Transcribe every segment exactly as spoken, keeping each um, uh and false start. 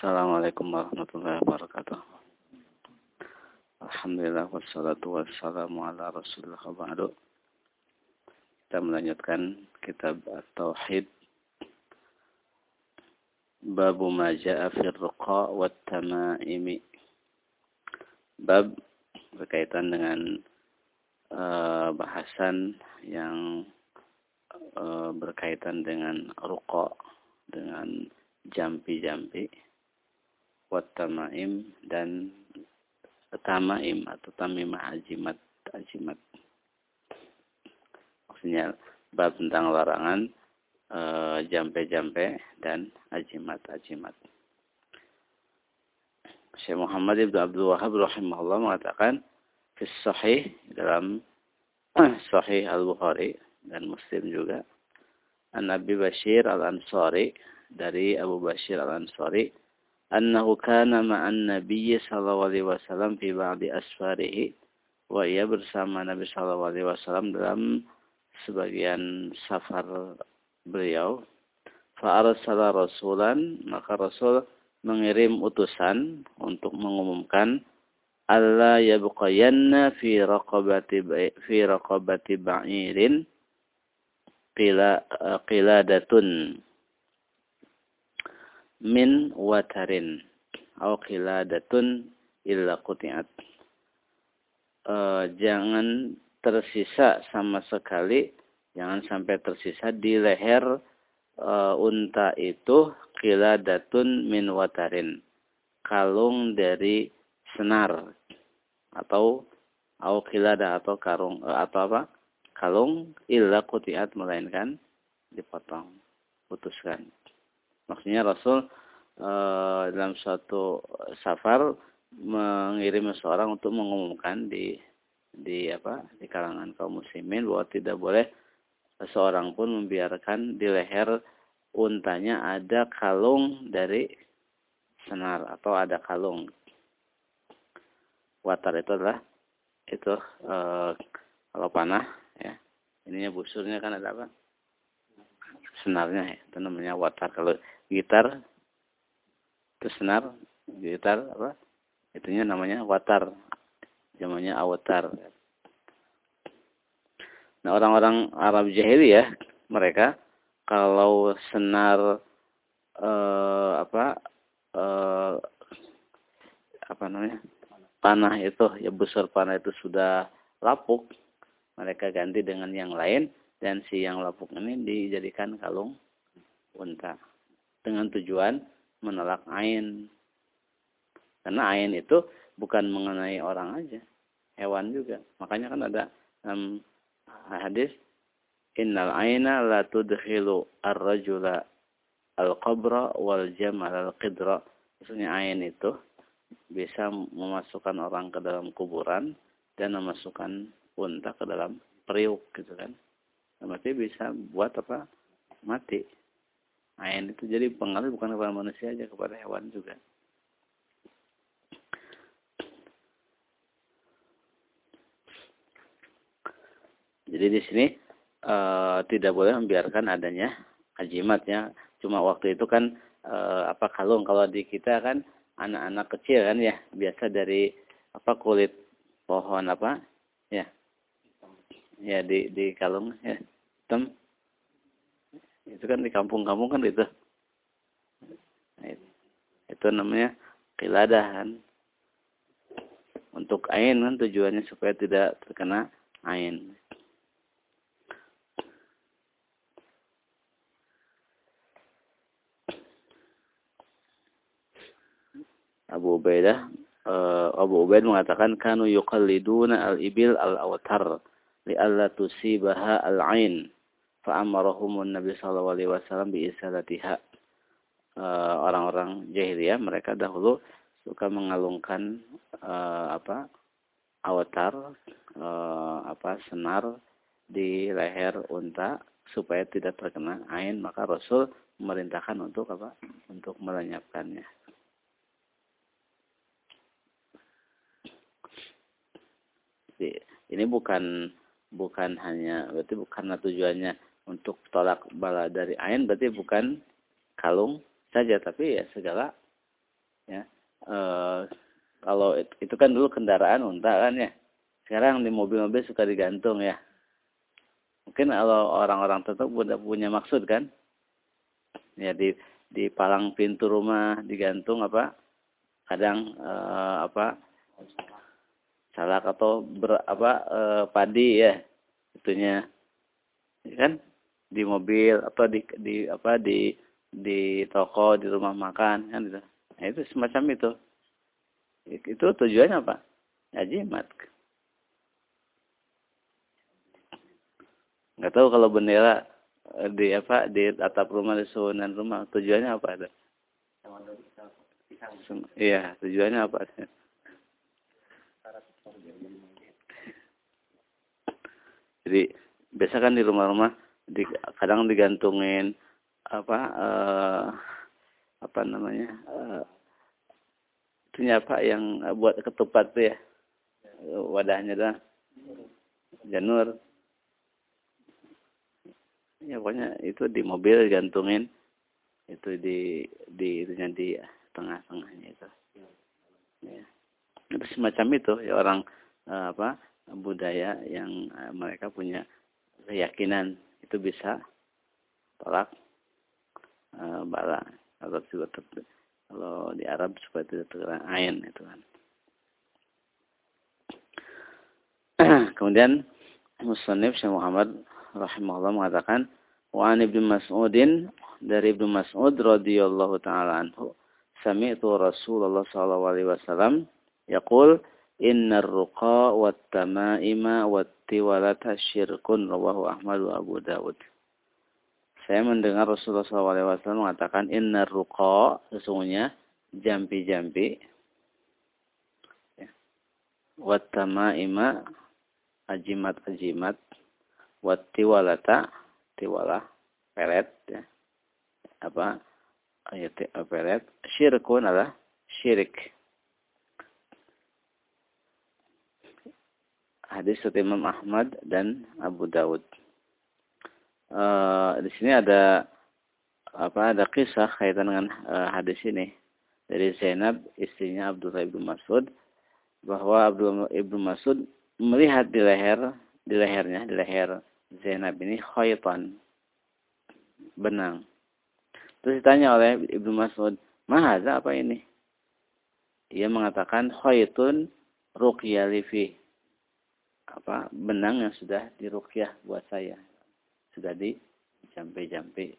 Assalamualaikum warahmatullahi wabarakatuh. Alhamdulillah wassalatu wassalamu ala Rasulillah wa ba'du. Kita melanjutkan kitab At-Tauhid. Babu ma ja'a fi ar-ruqa wat tamaimi. Bab berkaitan dengan uh, bahasan yang uh, berkaitan dengan ruqa, dengan jampi-jampi, wat tamaim dan tamaim atau tamimah ajimat ajimat. Maksudnya bab tentang larangan e, jampe-jampe dan ajimat-ajimat. Syekh Muhammad Ibnu Abdul Wahhab rahimahullah mengatakan fi sahih dalam Sahih Al-Bukhari dan Muslim juga, an Abi Bashir Al-Ansari, dari Abu Bashir Al-Ansari, annahu kana ma'an Nabi sallallahu alaihi wasallam fi ba'di asfarihi, wa ia bersama Nabi sallallahu alaihi wasallam dalam sebagian safar beliau. Fa arsala rasulan, maka Rasul mengirim utusan untuk mengumumkan alla yabqayanna fi raqabati fi raqabati ba'irin qila qiladatun min watarin au qiladatun illa quti'at. E, jangan tersisa sama sekali, jangan sampai tersisa di leher e, unta itu qiladatun min watarin, kalung dari senar, atau au qilada atau karung e, atau apa? Kalung illa quti'at, melainkan dipotong, putuskan. Maksudnya Rasul e, dalam suatu safar mengirim seseorang untuk mengumumkan di di apa di kalangan kaum muslimin bahwa tidak boleh seseorang pun membiarkan di leher untanya ada kalung dari senar atau ada kalung. Watar itu adalah itu e, kalau panah ya, ininya busurnya kan ada apa? Senarnya ya, itu namanya watar. Kalau gitar itu senar, gitar apa? Itunya namanya watar. Namanya awatar. Nah, orang-orang Arab jahiliyah, mereka kalau senar eh, apa eh, apa namanya? Panah itu, ya busur panah itu sudah lapuk, mereka ganti dengan yang lain, dan si yang lapuk ini dijadikan kalung unta dengan tujuan menolak ain. Karena ain itu bukan mengenai orang aja, hewan juga. Makanya kan ada um, hadis, innal aina la tudkhilu ar-rajula al-qabra wal jamal al-qidra. Maksudnya ain itu bisa memasukkan orang ke dalam kuburan dan memasukkan unta ke dalam periuk gitu kan. Berarti bisa buat apa? Mati. Ain itu jadi pengaruh bukan kepada manusia aja, kepada hewan juga. Jadi di sini e, tidak boleh membiarkan adanya ajimatnya. Cuma waktu itu kan e, apa kalung, kalau di kita kan anak-anak kecil kan ya biasa dari apa kulit pohon apa ya ya di di kalung ya hitam. Itu kan di kampung-kampung kan itu. Nah, itu. Itu namanya qiladah kan. Untuk ain kan tujuannya supaya tidak terkena ain. Abu Ubaidah uh, Abu Ubaid mengatakan kanu yuqalliduna al-ibil al-awtar li'alla tusibaha al-ain. Fa'amarahumun Nabi sallallahu alaihi wasallam bi'isalatiha. Uh, orang-orang jahiliyah mereka dahulu suka mengalungkan uh, apa awatar uh, apa senar di leher unta supaya tidak terkena ain, maka Rasul memerintahkan untuk apa? Untuk melenyapkannya. Jadi, ini bukan bukan hanya berarti bukan tujuannya untuk tolak bala dari ain, berarti bukan kalung saja, tapi ya segala Ya. E, kalau itu kan dulu kendaraan unta kan ya. Sekarang di mobil-mobil suka digantung ya. Mungkin kalau orang-orang tertentu punya, punya maksud kan. Ya di di palang pintu rumah digantung apa? Kadang e, apa? Salak atau ber, apa e, padi ya. Itunya kan di mobil atau di di apa di di toko, di rumah makan kan gitu. Nah, itu semacam itu. Itu tujuannya apa? Ya jimat. Nggak tahu kalau bendera di apa di atap rumah, di susunan rumah tujuannya apa ada? Iya, tujuannya apa? Jadi biasa kan di rumah-rumah di, kadang digantungin apa eh, apa namanya eh, itunya apa yang buat ketupat tuh ya, wadahnya dah janur. Ya pokoknya itu di mobil digantungin, itu di di itunya di tengah-tengahnya itu. Ya. Itu semacam itu ya orang eh, apa budaya yang eh, mereka punya keyakinan itu bisa tolak eh, bala atau juga ter- kalau di Arab seperti itu terkena ain itu kan. Kemudian Musannif Syekh Muhammad rahimahullah mengatakan wa an Ibnu Mas'udin, dari Ibnu Mas'ud radhiyallahu taala anhu, sami'tu Rasulullah sallallahu alaihi wasallam yaqul innar ruqa wat tamaima wat tiwalata syirkun, rawahu Ahmad wa Abu Dawud. Saya mendengar Rasulullah sallallahu alaihi wasallam mengatakan innar ruqa, sesungguhnya jampi-jampi, ya, wat tamaima, ajimat-ajimat, wat tiwalata, tiwalah pelet ya, apa ayat pelet, syirkun adalah syirik. Hadis dari Imam Ahmad dan Abu Dawud. Uh, di sini ada apa ada kisah kaitan dengan uh, hadis ini dari Zainab, istrinya Abdullah ibnu Mas'ud, bahwa Abdullah ibnu Mas'ud melihat di leher di lehernya di leher Zainab ini khaytan, benang. Terus ditanya oleh Ibnu Mas'ud, "Mahaza, apa ini?" Ia mengatakan khaytun ruqya lifi. Apa? Benang yang sudah diruqyah buat saya. Sudah dijampi-jampi.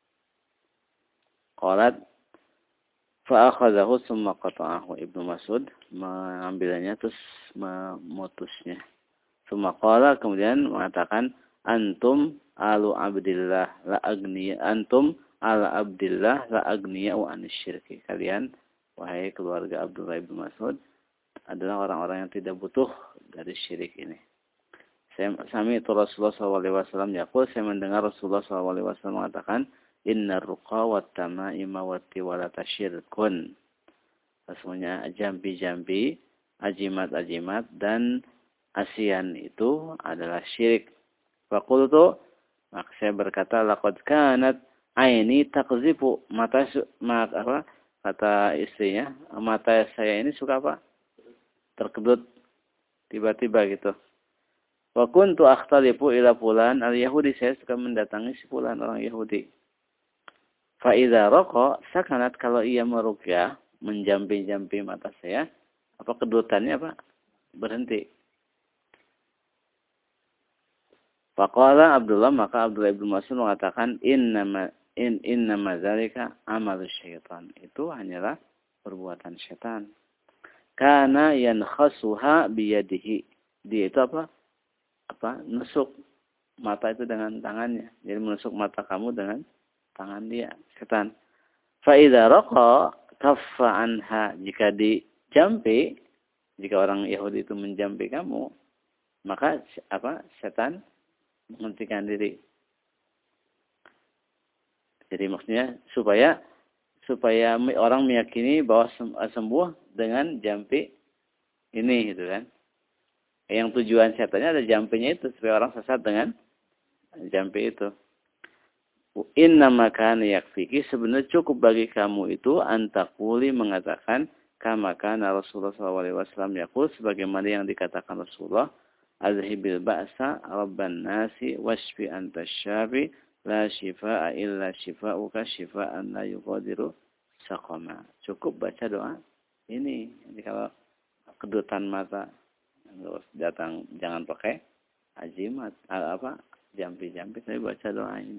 Qalat fa akhadhahu tsumma qata'ahu. Ibnu Mas'ud mengambilnya terus memutusnya. Tsumma qala, kemudian mengatakan, antum alu abdillah la agniya antum ala abdillah la agniya wa anisyirki. Kalian wahai keluarga Abdullah ibnu Mas'ud adalah orang-orang yang tidak butuh dari syirik ini. Saya sami itu Rasulullah sallallahu alaihi wasallam yaqul, saya mendengar Rasulullah sallallahu alaihi wasallam mengatakan innar ruqa wat tamaima wat tiwalata syirkun. Sesungguhnya jambi-jambi, ajimat-ajimat dan asian itu adalah syirik. Faqultu, maka saya berkata, laqad kanat aini taqzifu, mata mata apa kata istrinya, mata saya ini suka apa? Terkedut tiba-tiba gitu. Wa kuntu akhtalifu ila fulan al-yahudi, saya suka mendatangi si fulan orang Yahudi. Fa idza raqa sakanat, kalau ia meruqyah, menjampi-jampi mata saya, apa kedutannya apa? Berhenti. Faqala Abdullah, maka Abdullah ibnu Mas'ud mengatakan innama in innama dzalika amalu syaitan. Itu hanyalah perbuatan setan. Kana yankhasuha biyadihi. Dia itu apa? Apa? Nusuk mata itu dengan tangannya. Jadi menusuk mata kamu dengan tangan dia, setan. Fa idza raqa kaffa anha, jika dijampi, jika orang Yahudi itu menjampi kamu, maka apa? Setan menghentikan diri. Jadi maksudnya supaya supaya orang meyakini bahwa sembuh dengan jampi ini gitu kan. Yang tujuan setannya ada jampinya itu supaya orang sesat dengan jampi itu. Innama kana yakfiki, sebenarnya cukup bagi kamu itu antakuli mengatakan kama kana Rasulullah sallallahu alaihi wasallam yaqul, sebagaimana yang dikatakan Rasulullah, azhibil ba'sa rabban nasi washfi anta syafi la shifaa illa shifauka shifaan la yughadiru saqama. Cukup baca doa ini. Jadi kalau kedutan mata datang, jangan pakai ajimat apa jampi-jampi, tapi baca doa ini.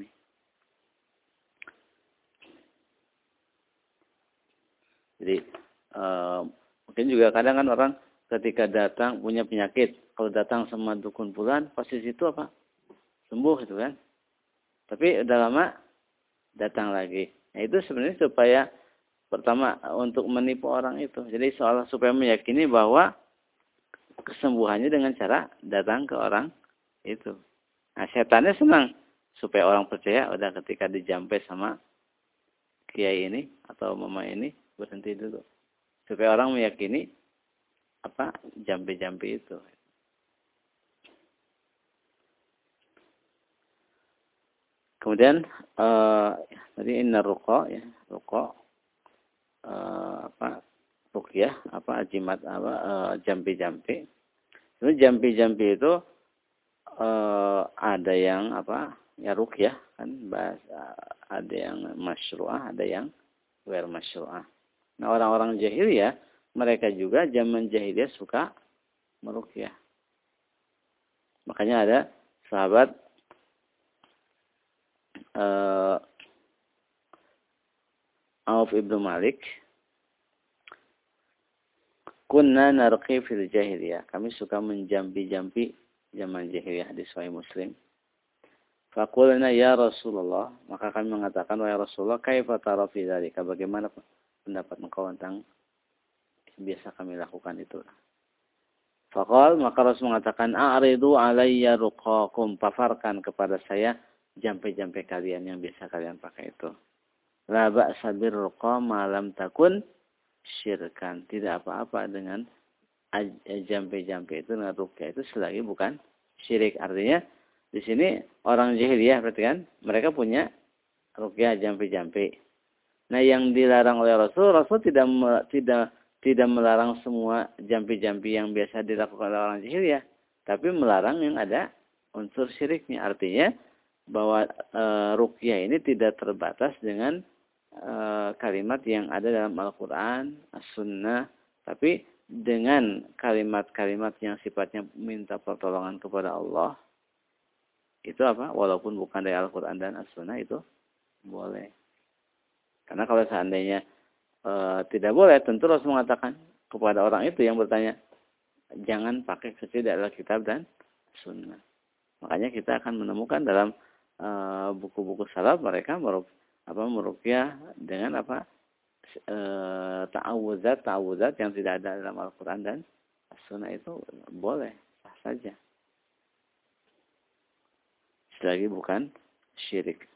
Jadi uh, mungkin juga kadang kan orang ketika datang punya penyakit, kalau datang sama dukun fulan pasti situ apa sembuh gitu kan. Tapi udah lama datang lagi. Nah itu sebenarnya supaya pertama untuk menipu orang itu. Jadi soal supaya meyakini bahwa kesembuhannya dengan cara datang ke orang itu. Nah setannya senang supaya orang percaya udah ketika dijampe sama kiai ini atau mama ini berhenti dulu. Supaya orang meyakini apa jampi-jampi itu. Kemudian uh, tadi inna ruqa ya, ruqa uh, apa ruqyah apa ajimat apa uh, jampi-jampi. Itu jampi-jampi itu uh, ada yang apa ya ruqyah kan bahasa, ada yang masyru'ah, ada yang ghair masyru'ah. Nah, orang-orang jahiliyah mereka juga zaman jahiliyah suka meruqyah. Makanya ada sahabat uh, Auf ibnu Malik, kunna narqi fil jahiliyah. Kami suka menjampi-jampi zaman jahiliyah di Sahih Muslim. Faqulna ya Rasulullah, maka kami mengatakan wahai Rasulullah, kaifa tara fi dzalika? Bagaimana pendapat engkau tentang biasa kami lakukan itu? Faqal, maka Rasul mengatakan, a'ridu alayya ruqakum, paparkan kepada saya jampe-jampe kalian yang biasa kalian pakai itu. La ba'sa birruqa ma lam takun syirkan. Tidak apa-apa dengan jampe-jampe itu, dengan ruqyah itu selagi bukan syirik. Artinya di sini orang jahiliyah berarti kan mereka punya ruqyah jampe-jampe. Nah, yang dilarang oleh Rasul, Rasul tidak tidak tidak melarang semua jampi-jampi yang biasa dilakukan oleh orang jahiliyah, tapi melarang yang ada unsur syiriknya. Artinya bahwa e, ruqyah ini tidak terbatas dengan e, kalimat yang ada dalam Al-Qur'an, As-Sunnah, tapi dengan kalimat-kalimat yang sifatnya minta pertolongan kepada Allah. Itu apa? Walaupun bukan dari Al-Qur'an dan As-Sunnah itu boleh. Karena kalau seandainya e, tidak boleh, tentu Rasul mengatakan kepada orang itu yang bertanya, jangan pakai kecuali dari Alkitab dan Sunnah. Makanya kita akan menemukan dalam buku-buku e, salaf mereka meruk, apa meruqyah dengan apa e, ta'awudzat ta'awudzat yang tidak ada dalam Al-Qur'an dan Sunnah itu boleh, sah saja. Selagi bukan syirik.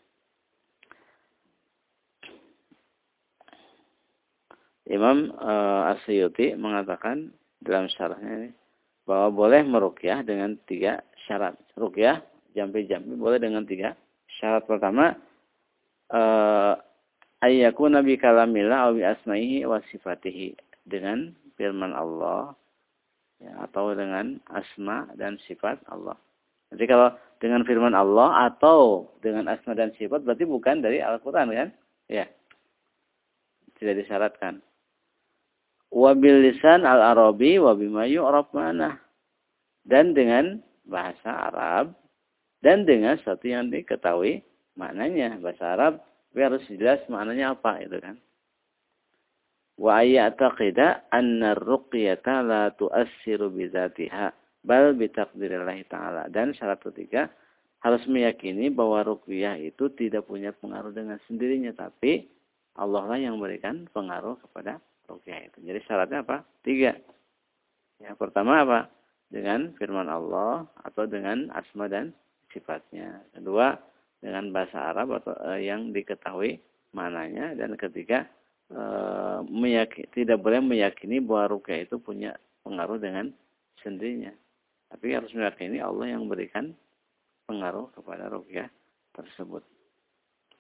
Imam uh, As-Suyuti mengatakan dalam syarahnya ini bahwa boleh meruqyah dengan tiga syarat. Ruqyah jampi-jampi boleh dengan tiga syarat. Pertama, uh, ayyakuna bi kalamillah aw bi asma'ihi wa sifatihi, dengan firman Allah ya, atau dengan asma dan sifat Allah. Jadi kalau dengan firman Allah atau dengan asma dan sifat berarti bukan dari Al-Qur'an kan? Ya. Tidak disyaratkan. Wabil lisan al-arabi wa bima yu'raf ma'nah, dan dengan bahasa Arab dan dengan sesuatu yang diketahui maknanya. Bahasa Arab harus jelas maknanya apa itu kan. Wa ayyataqida anna ar-ruqyata la tu'assiru bi dzatiha bal bi taqdirillah taala. Dan syarat ketiga harus meyakini bahwa ruqyah itu tidak punya pengaruh dengan sendirinya, tapi Allah lah yang memberikan pengaruh kepada ruqyah itu. Jadi syaratnya apa? Tiga. Yang pertama apa? Dengan firman Allah atau dengan asma dan sifatnya. Kedua, dengan bahasa Arab atau e, yang diketahui maknanya. Dan ketiga, e, meyakini, tidak boleh meyakini bahwa ruqyah itu punya pengaruh dengan sendirinya. Tapi harus meyakini Allah yang memberikan pengaruh kepada ruqyah tersebut.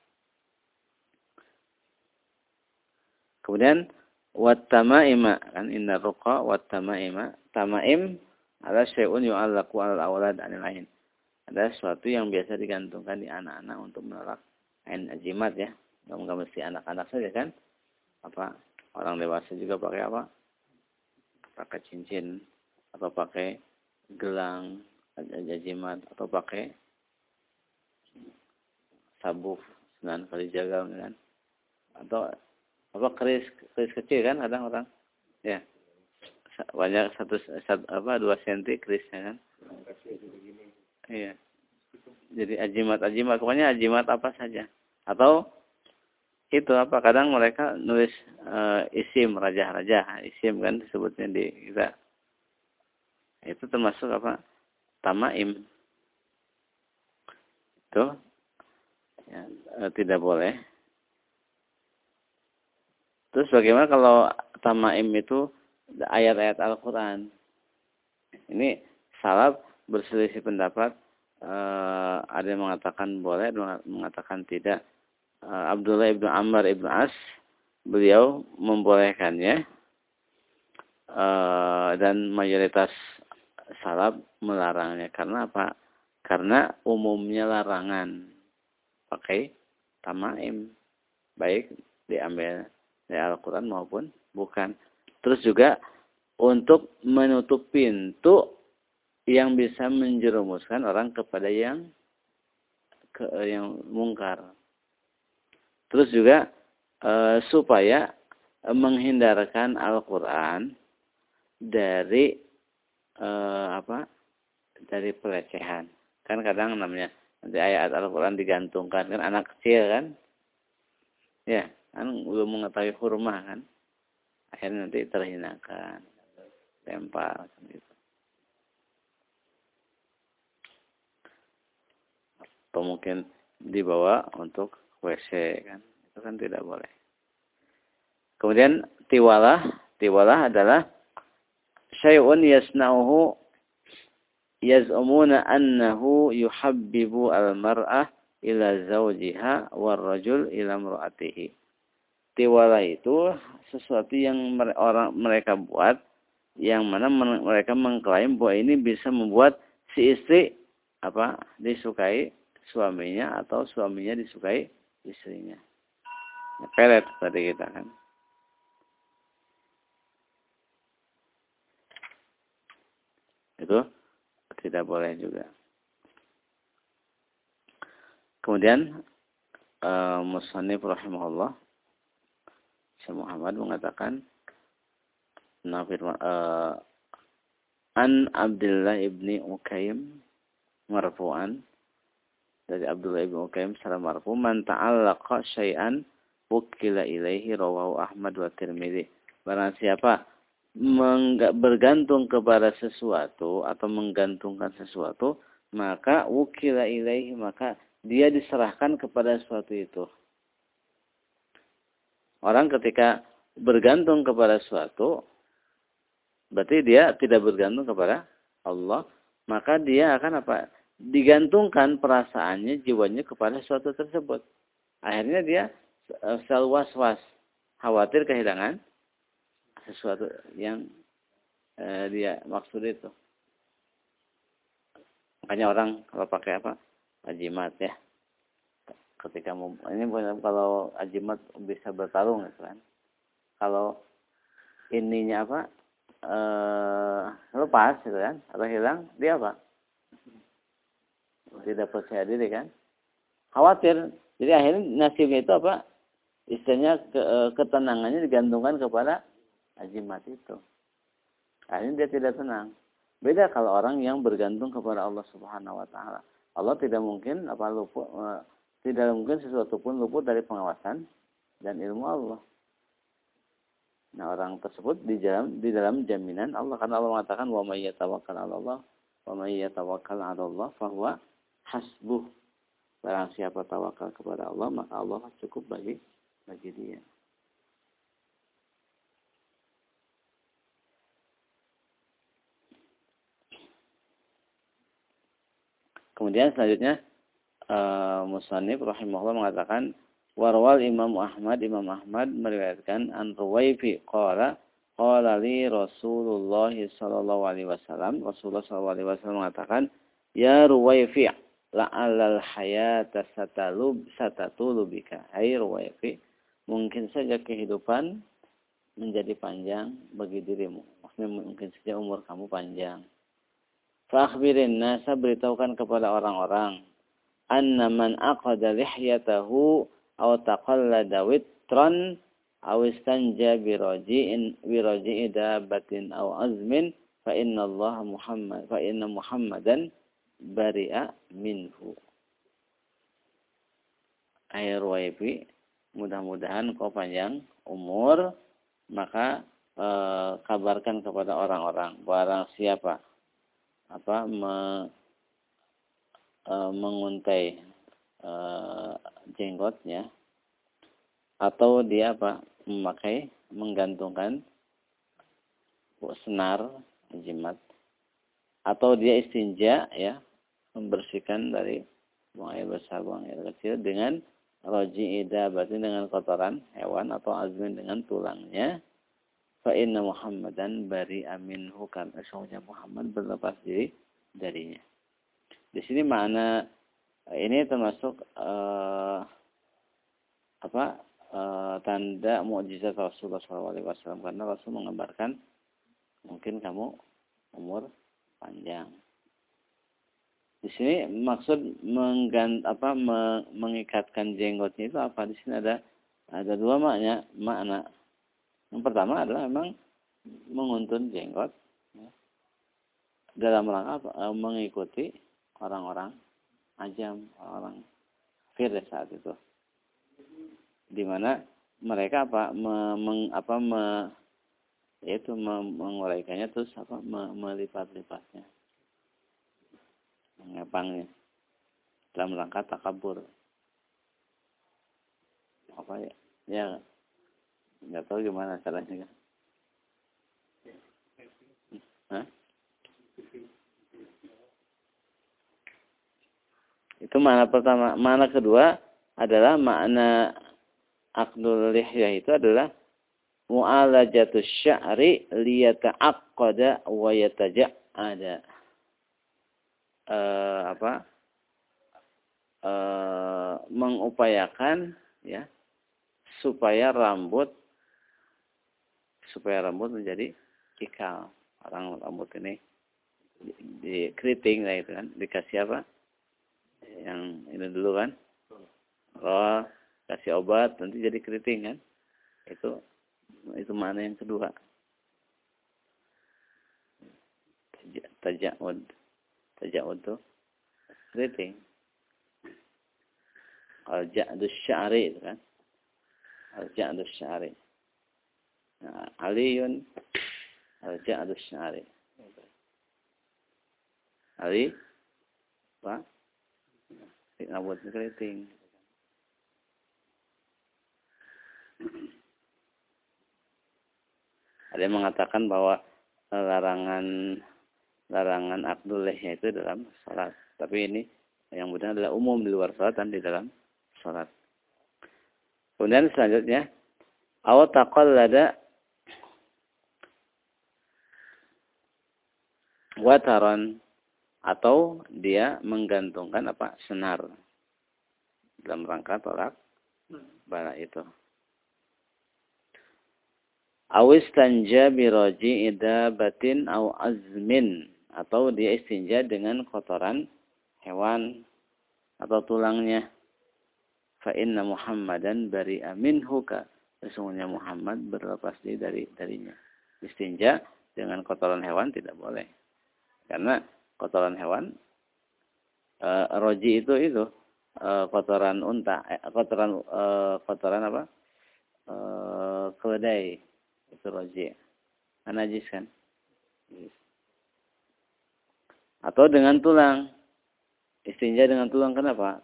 Kemudian wat tamaima, kan inna ruqa wat tamaima. Tamaim adalah syai'un yu'allaqu 'alal awlad 'anil ain. Ada sesuatu yang biasa digantungkan di anak-anak untuk menolak ain jimat ya. Enggak mesti anak-anak saja kan? Apa orang dewasa juga pakai apa? Pakai cincin atau pakai gelang jimat atau pakai sabuk sembilan kali jaga kan? Atau apa keris keris kecil kan kadang orang ya banyak satu, satu apa dua senti kerisnya kan? Iya. Jadi ajimat ajimat pokoknya ajimat apa saja atau itu apa kadang mereka nulis uh, isim raja-raja isim kan disebutnya di kita itu termasuk apa tamaim itu ya, uh, tidak boleh. Terus bagaimana kalau tamaim itu ayat-ayat Al-Quran? Ini salaf berselisih pendapat. Uh, ada yang mengatakan boleh, ada yang mengatakan tidak. Uh, Abdullah ibnu Amr ibnu As, beliau membolehkannya. Uh, dan mayoritas salaf melarangnya. Karena apa? Karena umumnya larangan pakai tamaim. Baik diambil dari Al-Quran maupun bukan. Terus juga untuk menutup pintu yang bisa menjerumuskan orang kepada yang ke, yang mungkar. Terus juga e, supaya e, menghindarkan Al-Quran dari e, apa? Dari pelecehan. Kan kadang namanya nanti ayat Al-Quran digantungkan kan anak kecil kan? Ya, kan belum mengetahui hurmah kan? Akhirnya nanti terhinakan, lempar gitu. Atau mungkin dibawa untuk W C kan, itu kan tidak boleh. Kemudian tiwalah, tiwalah adalah syai'un yasna'uhu yaz'umuna annahu yuhabbibu al-mar'ah ila zawjiha war-rajul ila imra'atihi. Tiwala itu sesuatu yang orang mereka buat yang mana mereka mengklaim bahwa ini bisa membuat si istri apa disukai suaminya atau suaminya disukai istrinya. Pelet tadi kita kan. Itu tidak boleh juga. Kemudian uh, Musannif rahimahullah Syekh Muhammad mengatakan uh, an Abdullah ibni Ukaim marfu'an dari Abdullah ibni Ukaim secara marfu man ta'allaqa syai'an wukila ilaihi rawahu Ahmad wa Tirmidzi. Barang siapa bergantung kepada sesuatu atau menggantungkan sesuatu maka wukila ilaihi maka dia diserahkan kepada sesuatu itu. Orang ketika bergantung kepada sesuatu, berarti dia tidak bergantung kepada Allah, maka dia akan apa? Digantungkan perasaannya, jiwanya kepada sesuatu tersebut. Akhirnya dia selalu was-was, khawatir kehilangan sesuatu yang eh, dia maksud itu. Makanya orang kalau pakai apa? Ajimat ya. Ketika mau, ini kalau ajimat bisa bertarung kan. Kalau ininya apa eh, lepas gitu kan atau hilang dia apa tidak percaya diri kan khawatir jadi akhirnya nasibnya itu apa istilahnya ke, ketenangannya digantungkan kepada ajimat itu akhirnya dia tidak tenang. Beda kalau orang yang bergantung kepada Allah Subhanahu Wa Taala. Allah tidak mungkin apa luput tidak mungkin sesuatu pun luput dari pengawasan dan ilmu Allah. Nah, orang tersebut di dalam di dalam jaminan Allah karena Allah mengatakan wa may yatawakkal 'ala Allah wa may yatawakkal 'ala Allah fa huwa hasbuh. Barang siapa tawakal kepada Allah maka Allah cukup bagi bagi dia. Kemudian selanjutnya uh, Musannif rahimahullah mengatakan Warwal Imam Ahmad, Imam Ahmad meriwayatkan an Ruwaifi qala qala li Rasulullah sallallahu alaihi wasallam, Rasulullah sallallahu alaihi wasallam mengatakan, ya Ruwaifi la'allal hayata satalub satatulu bika. Hai Ruwaifi, mungkin saja kehidupan menjadi panjang bagi dirimu. Maksudnya mungkin saja umur kamu panjang. Fa akhbirin nasa, beritahukan kepada orang-orang, anna man aqada lihyatahu aw taqallada witran aw istanja biraji'in biraji'i dabatin aw azmin fa inna Allah Muhammad fa inna Muhammadan bari'a minhu. Hai Ruwaifi, mudah-mudahan kau panjang umur, maka e, kabarkan kepada orang-orang barang siapa apa me, e, menguntai e, jenggotnya, atau dia apa memakai menggantungkan senar jimat, atau dia istinja ya membersihkan dari buang air besar buang air kecil dengan roji ida berarti dengan kotoran hewan, atau azmin dengan tulangnya, fa inna Muhammadan bari aminhu, karena sesungguhnya Muhammad berlepas diri darinya. Di sini makna ini termasuk uh, apa uh, tanda mukjizat Rasulullah shallallahu alaihi wasallam, karena Rasul mengabarkan mungkin kamu umur panjang. Di sini maksud menggant apa me, mengikatkan jenggotnya itu apa? Di sini ada ada dua makna. Makna yang pertama adalah memang menguntun jenggot ya, dalam rangka apa? Mengikuti orang-orang ajam, orang kafir saat itu, di mana mereka apa me, meng, apa me, yaitu menguraikannya terus apa me, melipat-lipatnya, mengepangnya dalam rangka takabur. Apa ya? Ya nggak tahu gimana caranya. Hah? Itu makna pertama. Makna kedua adalah makna aqdul lihyah itu adalah mu'alajatus sya'ri liyata'aqqada wa yataja'ada. Eh, apa? Eh, mengupayakan ya supaya rambut supaya rambut menjadi ikal. Orang rambut ini di, di keriting lah itu kan, dikasih apa? Yang ini dulu kan, oh kasih obat nanti jadi keriting kan, itu itu mana yang kedua, tajaud tajaud tuh keriting, al-ja'dus sya'ri itu kan, al-ja'dus sya'ri, nah, aliyun al-ja'dus sya'ri, ali apa? Rambut keriting. Ada yang mengatakan bahwa larangan larangan aqdul lihyah itu dalam salat. Tapi ini yang benar adalah umum di luar salat dan di dalam salat. Kemudian selanjutnya, aw taqallada wataran, atau dia menggantungkan apa? Senar dalam rangka tolak bala itu. Awis tanja biroji idabatin aw azmin, atau dia istinja dengan kotoran hewan atau tulangnya. Fa inna Muhammadan bari'a minhu, sesungguhnya Muhammad berlepas diri dari darinya. Istinja dengan kotoran hewan tidak boleh, karena kotoran hewan e, roji itu itu e, kotoran unta, e, kotoran e, kotoran apa? E, keledai. Itu roji. Najis kan? Atau dengan tulang. Istinja dengan tulang, kenapa?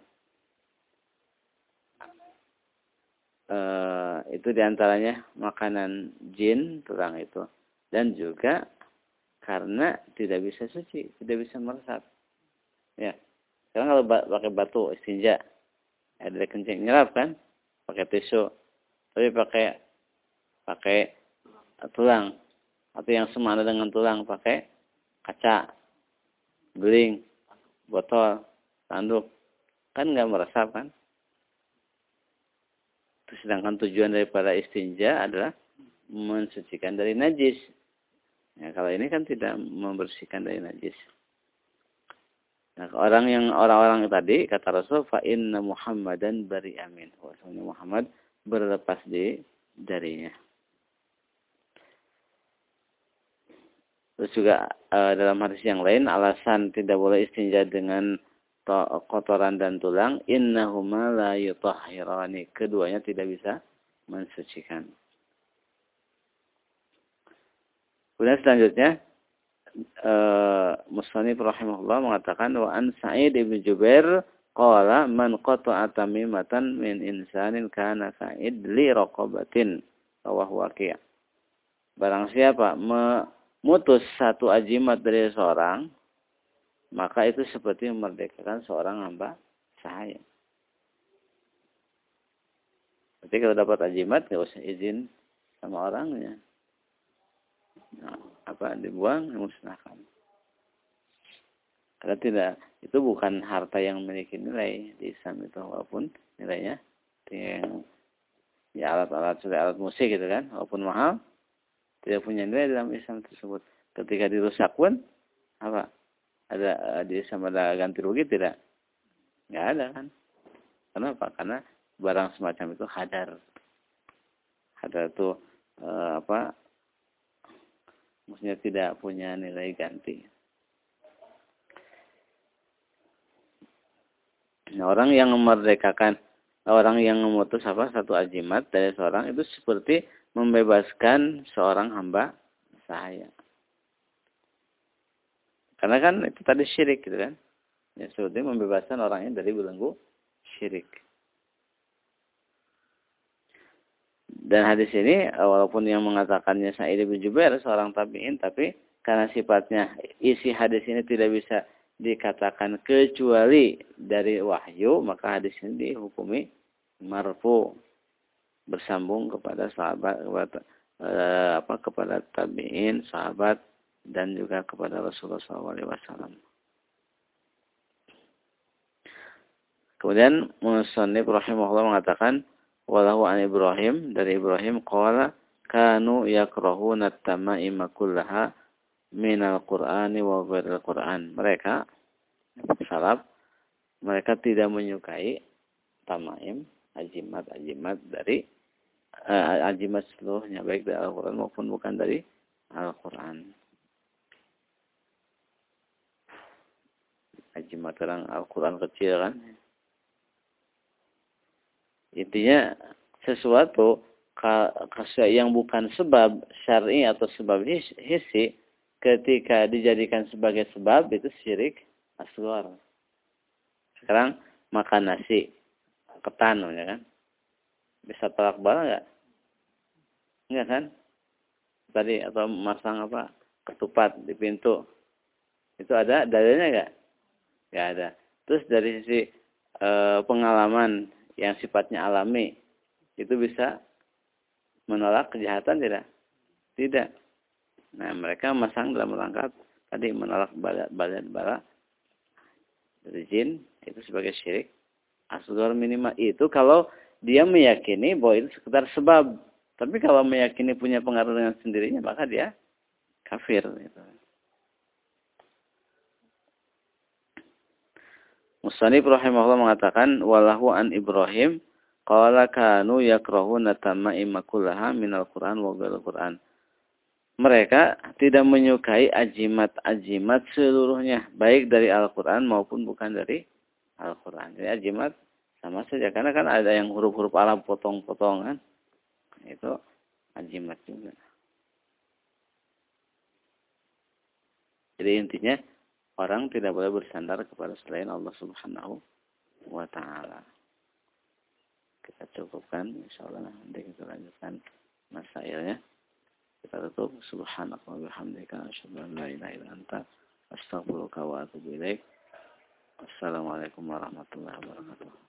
E, itu diantaranya makanan jin, tulang itu. Dan juga karena tidak bisa suci, tidak bisa meresap. Ya. Sekarang kalau pakai batu istinja, ada kencing, nyerap kan? pakai tisu, tapi pakai pakai tulang atau yang semana dengan tulang, pakai kaca, beling, botol, tanduk, kan nggak meresap kan? Sedangkan tujuan daripada istinja adalah mensucikan dari najis. Ya, kalau ini kan tidak membersihkan dari najis. Nah, orang yang orang-orang tadi kata Rasul, fa inna Muhammadan bari amin. Bahwasanya Muhammad berlepas di darinya. Terus juga uh, dalam hadis yang lain, alasan tidak boleh istinja dengan kotoran dan tulang, innahuma la yutahhirani. Keduanya tidak bisa mensucikan. Kemudian selanjutnya, uh, Musannif rahimahullah mengatakan, wa an Sa'id ibn Jubair qala man qata'a tamimatan min insanin kana Sa'id li raqabatin. Rawahu Waqi'. Barang siapa memutus satu ajimat dari seorang, maka itu seperti memerdekakan seorang hamba sahaya. Jadi kalau dapat ajimat, nggak usah izin sama orangnya. Nah, apa dibuang, dimusnahkan. Karena tidak, itu bukan harta yang memiliki nilai di Islam itu, walaupun nilainya yang ya alat-alat sudah alat musik gitu kan, walaupun mahal, tidak punya nilai dalam Islam tersebut. Ketika dirusak pun, apa? Ada di sama ada ganti rugi tidak? Nggak ada kan? Kenapa? Karena barang semacam itu hadar. Hadar itu eh, apa? Maksudnya tidak punya nilai ganti. Nah, orang yang memerdekakan, orang yang memutus apa satu ajimat dari seorang itu seperti membebaskan seorang hamba sahaya. Karena kan itu tadi syirik gitu kan. Ya, seperti membebaskan orangnya dari belenggu syirik. Dan hadis ini walaupun yang mengatakannya Sa'id bin Jubair seorang tabi'in, tapi karena sifatnya isi hadis ini tidak bisa dikatakan kecuali dari wahyu, maka hadis ini dihukumi marfu, bersambung kepada sahabat, kepada, eh, apa kepada tabi'in, sahabat, dan juga kepada Rasulullah shallallahu alaihi wasallam. Kemudian Musannif rahimahullah mengatakan, walahu an Ibrahim, dari Ibrahim qala kanu yakrahuna at-tama'ima kullaha minal Qur'ani wa ghairil Qur'an. Mereka salaf, mereka tidak menyukai tamaim, ajimat-ajimat dari uh, ajimat seluruhnya, baik dari Al-Quran maupun bukan dari Al-Quran. Ajimat orang Al-Quran kecil kan. Intinya sesuatu yang bukan sebab syar'i atau sebab hissi, ketika dijadikan sebagai sebab itu syirik asghar. Sekarang makan nasi ketan ya kan, bisa tolak bala nggak? Enggak kan? Tadi atau masang apa ketupat di pintu, itu ada dalilnya nggak? Nggak ada. Terus dari sisi e, pengalaman yang sifatnya alami, itu bisa menolak kejahatan tidak? Tidak. Nah, mereka masang dalam rangka tadi menolak bala-bala dari jin, itu sebagai syirik asghar minimal. Itu kalau dia meyakini bahwa itu sekedar sebab. Tapi kalau meyakini punya pengaruh dengan sendirinya, maka dia kafir. Gitu. Musannif rahimahullah mengatakan, walahu an Ibrahim qala kanu yakrahuna tama'ima kullaha minal Qur'an wa ghairil Qur'an. Mereka tidak menyukai ajimat-ajimat seluruhnya, baik dari Al-Quran maupun bukan dari Al-Quran. Jadi ajimat sama saja, karena kan ada yang huruf-huruf Arab potong-potongan, itu ajimat juga. Jadi intinya orang tidak boleh bersandar kepada selain Allah Subhanahu wa Ta'ala. Kita cukupkan, insyaallah nanti kita lanjutkan masailnya. Kita tutup. Subhanallah wa bihamdika asyhadu an la ilaha illa anta astaghfiruka wa atubu ilaik. Assalamualaikum warahmatullahi wabarakatuh.